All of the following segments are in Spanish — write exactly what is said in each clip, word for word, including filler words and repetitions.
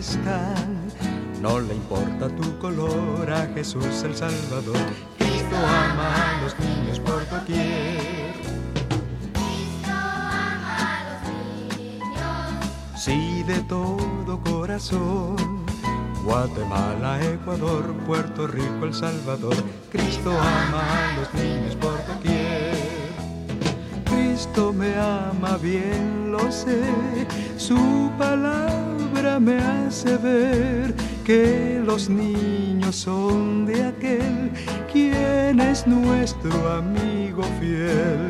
están. No le importa tu color, a Jesús el Salvador. Cristo ama a los niños por doquier. Cristo ama a los niños. Sí, de todo corazón. Guatemala, Ecuador, Puerto Rico, El Salvador. Cristo ama a los niños por doquier. Cristo me ama, bien lo sé. Su palabra me hace ver que los niños son de aquel quien es nuestro amigo fiel.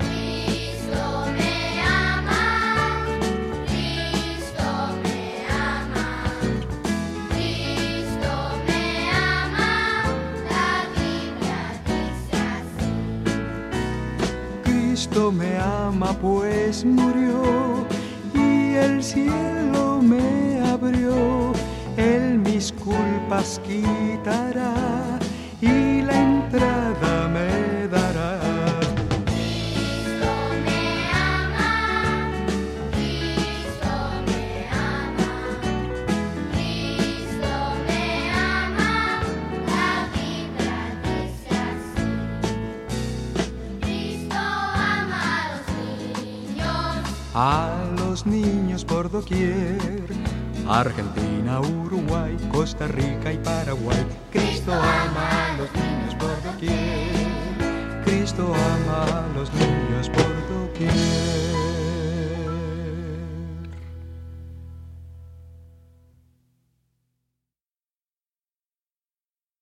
Cristo me ama pues murió y el cielo me abrió. Él mis culpas quitará y la entrada me dará. Cristo me ama, Cristo me ama, Cristo me ama, la Biblia dice así. Cristo ama a los niños. A los niños por doquier. Argentina, Uruguay, Costa Rica y Paraguay. Cristo ama a los niños por doquier. Cristo ama a los niños por doquier.